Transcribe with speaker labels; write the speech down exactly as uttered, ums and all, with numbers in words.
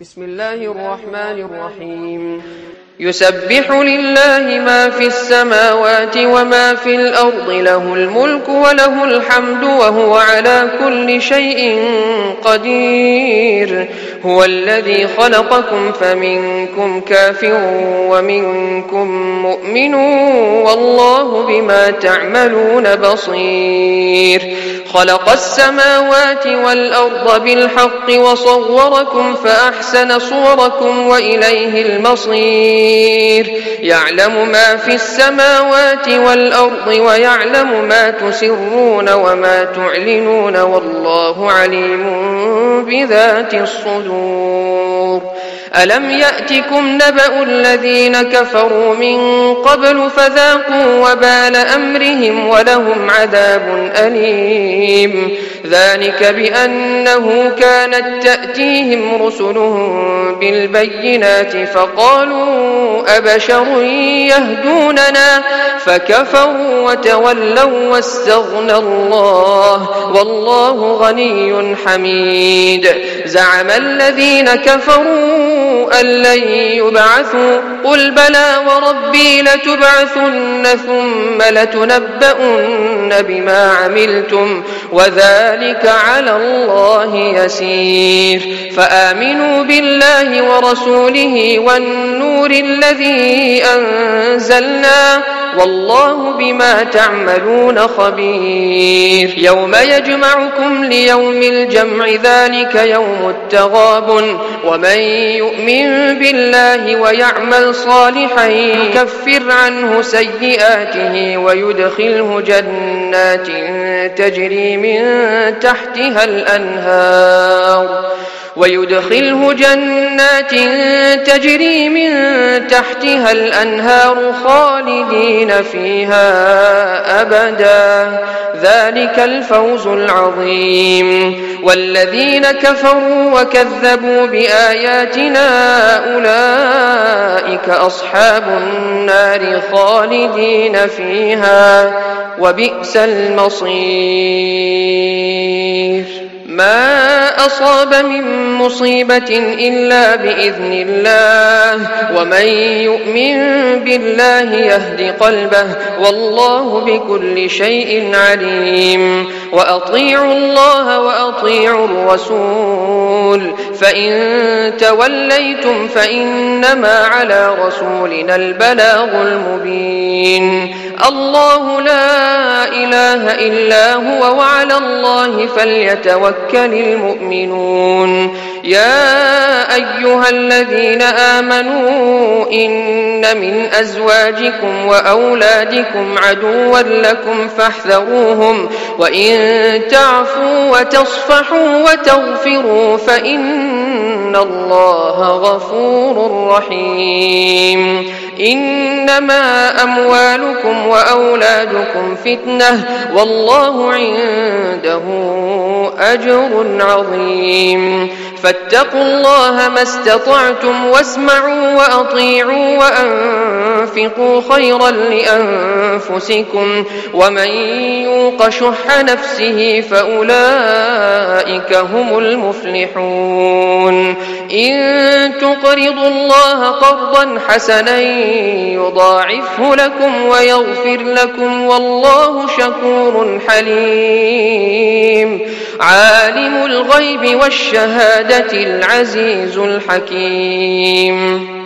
Speaker 1: بسم الله الرحمن الرحيم يسبح لله ما في السماوات وما في الأرض له الملك وله الحمد وهو على كل شيء قدير هو الذي خلقكم فمنكم كافر ومنكم مؤمن والله بما تعملون بصير خلق السماوات والأرض بالحق وصوركم فأحسن صوركم وإليه المصير يعلم ما في السماوات والأرض ويعلم ما تسرون وما تعلنون والله عليم بذات الصدور ألم يأتكم نبأ الذين كفروا من قبل فذاقوا وبال أمرهم ولهم عذاب أليم ذلك بأنه كانت تأتيهم رسلهم بالبينات فقالوا أبشر يهدوننا فكفروا وتولوا واستغنى الله والله غني حميد زعم الذين كفروا أن لن يبعثوا قل بلى وربي لتبعثن ثم لتنبؤن بما عملتم وذلك على الله يسير فآمنوا بالله ورسوله والنور الذي أنزلنا والله بما تعملون خبير يوم يجمعكم ليوم الجمع ذلك يوم التغابن ومن يؤمن بالله ويعمل صالحا يكفر عنه سيئاته ويدخله جنات تجري من تحتها الأنهار ويدخله جنات تجري من تحتها الأنهار خالدين فيها أبدا ذلك الفوز العظيم والذين كفروا وكذبوا بآياتنا أولئك أصحاب النار خالدين فيها وبئس المصير ما أصاب من مصيبة إلا بإذن الله ومن يؤمن بالله يهد قلبه والله بكل شيء عليم وأطيعوا الله وأطيعوا الرسول فإن توليتم فإنما على رسولنا البلاغ المبين الله لا إله إلا هو وعلى الله فليتوكل المؤمنون يا أيها الذين آمنوا إن من أزواجكم وأولادكم عدوا لكم فاحذروهم وإن تعفوا وتصفحوا وتغفروا فإن الله غفور رحيم إنما أموالكم وأولادكم فتنة والله عنده أجر عظيم فاتقوا الله ما استطعتم واسمعوا وأطيعوا وأنفقوا خيرا لأنفسكم ومن يوق شح نفسه فأولئك هم المفلحون إن تقرضوا الله قرضا حسنا يضاعفه لكم ويغفر لكم والله شكور حليم عالم الغيب والشهادة العزيز الحكيم